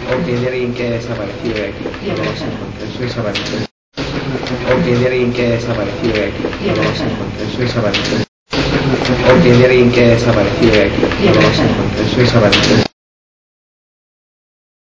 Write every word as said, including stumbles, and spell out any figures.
Ok, de alguien que ha desaparecido de aquí. No los encontré, soy Sabarito. Ok, de alguien que ha desaparecido de aquí. No los encontré, soy Sabarito. Ok, de alguien que ha desaparecido de aquí. No los encontré, soy Sabarito.